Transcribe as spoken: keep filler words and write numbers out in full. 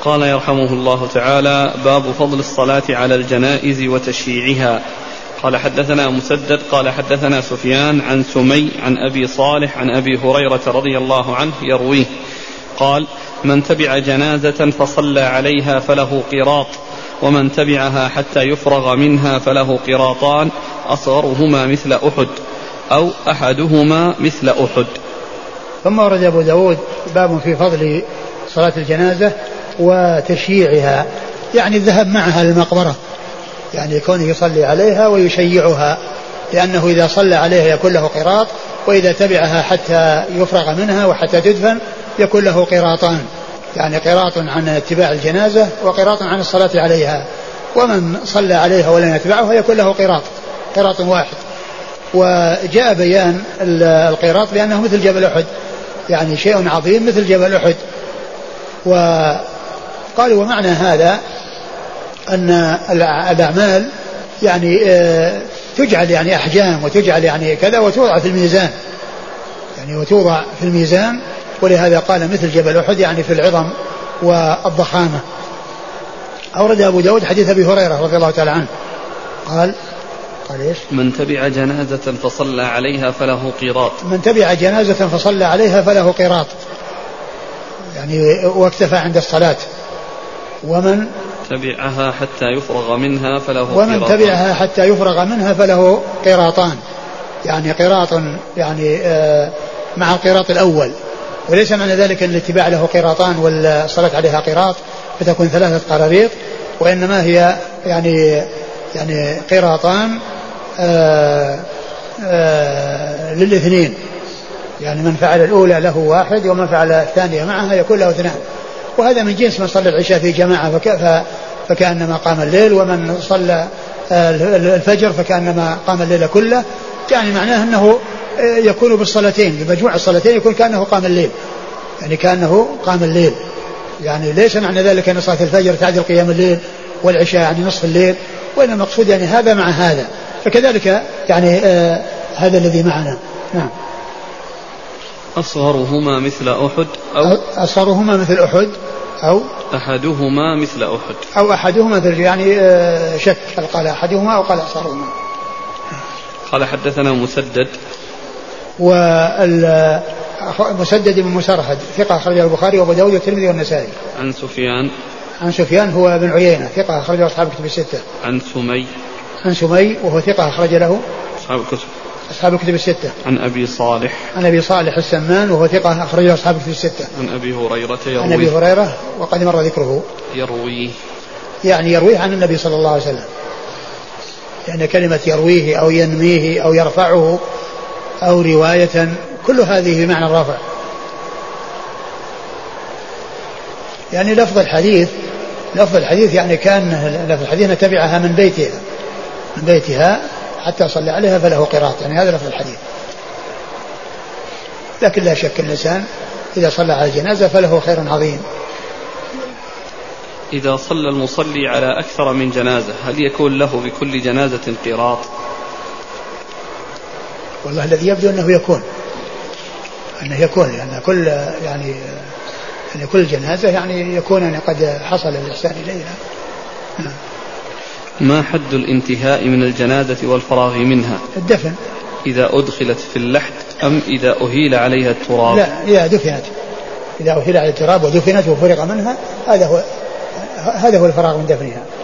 قال يرحمه الله تعالى: باب فضل الصلاة على الجنائز وتشييعها. قال حدثنا مسدد قال حدثنا سفيان عن سمي عن أبي صالح عن أبي هريرة رضي الله عنه يرويه قال: من تبع جنازة فصلى عليها فله قراط، ومن تبعها حتى يفرغ منها فله قراطان، أصغرهما مثل أحد أو أحدهما مثل أحد. ثم ورد أبو داود باب في فضل صلاة الجنازة وتشييعها، يعني الذهاب معها للمقبرة، يعني يكون يصلي عليها ويشيعها، لأنه إذا صلى عليها يكون له قراط، وإذا تبعها حتى يفرغ منها وحتى تدفن يكون له قراطان، يعني قراط عن اتباع الجنازة وقراط عن الصلاة عليها. ومن صلى عليها ولم يتبعها يكون له قراط قراط واحد. وجاء بيان القراط بأنه مثل جبل أحد، يعني شيء عظيم مثل جبل أحد. وقالوا ومعنى هذا أن الأعمال يعني تجعل يعني أحجام وتجعل يعني كذا وتوضع في الميزان، يعني وتوضع في الميزان، ولهذا قال مثل جبل أحد يعني في العظم والضخامة. أورد أبو داود حديث أبي هريرة رضي الله تعالى عنه قال قال إيش؟ من تبع جنازة فصلى عليها فله قراط. من تبع جنازة فصلى عليها فله قراط، يعني واكتفى عند الصلاة. ومن تبعها حتى يفرغ منها فله ومن قراطان. تبعها حتى يفرغ منها فله قراطان، يعني قراط يعني آه مع القراط الأول. وليس معنى ذلك أن الاتباع له قراطان والصلاة عليها قراط فتكون ثلاثة قراريط، وإنما هي يعني يعني قراطان آه آه للاثنين، يعني من فعل الأولى له واحد ومن فعل الثانية معها يكون له اثنان. وهذا من جنس من صلى العشاء في جماعة فكأنما قام الليل، ومن صلى الفجر فكأنما قام الليل كله، يعني معناه أنه يكون بالصلاتين بمجموع الصلاتين يكون كأنه قام الليل، يعني كأنه قام الليل. يعني ليس معنى ذلك أن صلاة الفجر تعدل قيام الليل والعشاء يعني نصف الليل، وإنما المقصود يعني هذا مع هذا. فكذلك يعني آه هذا الذي معنا. نعم. أصغرهما مثل أحد أو أصغرهما مثل أحد أو أحدهما مثل أحد أو أحدهما مثل يعني آه شك، قال أحدهما أو قال أصغرهما. قال حدثنا مسدد ومسدد بن مسرهد ثقة أخرجه البخاري وأبو داود والترمذي والنسائي. عن سفيان عن سفيان هو بن عيينة ثقة أخرجه أصحاب الكتب الستة. عن سمي عن سمي وهو ثقة أخرج له أصحاب الكتب أصحاب الكتب الستة. عن أبي صالح عن أبي صالح السمان وهو ثقة أخرجه أصحاب الكتب الستة. عن أبي هريرة يرويه عن أبي هريرة وقد مر ذكره. يرويه يعني يرويه عن النبي صلى الله عليه وسلم، يعني كلمة يرويه أو ينميه أو يرفعه أو رواية كل هذه بمعنى الرفع. يعني لفظ الحديث لفظ الحديث يعني كان لفظ الحديث نتبعها من بيتها من بيتها حتى صلى عليها فله قراط، يعني هذا لفظ الحديث. لكن لا شك الإنسان إذا صلى على الجنازة فله خير عظيم. إذا صلى المصلي على أكثر من جنازة هل يكون له بكل جنازة قراط؟ والله الذي يبدو أنه يكون أنه يكون لأن يعني كل يعني يعني كل جنازة يعني يكون يعني قد حصل الإحسان إليها. ما حد الانتهاء من الجنازة والفراغ منها؟ الدفن. إذا أدخلت في اللحد أم إذا أهيل عليها التراب؟ لا، إذا دفنت إذا أهيل عليها التراب ودفنت وفرغ منها هذا هو هذا هو الفراغ من دفنها.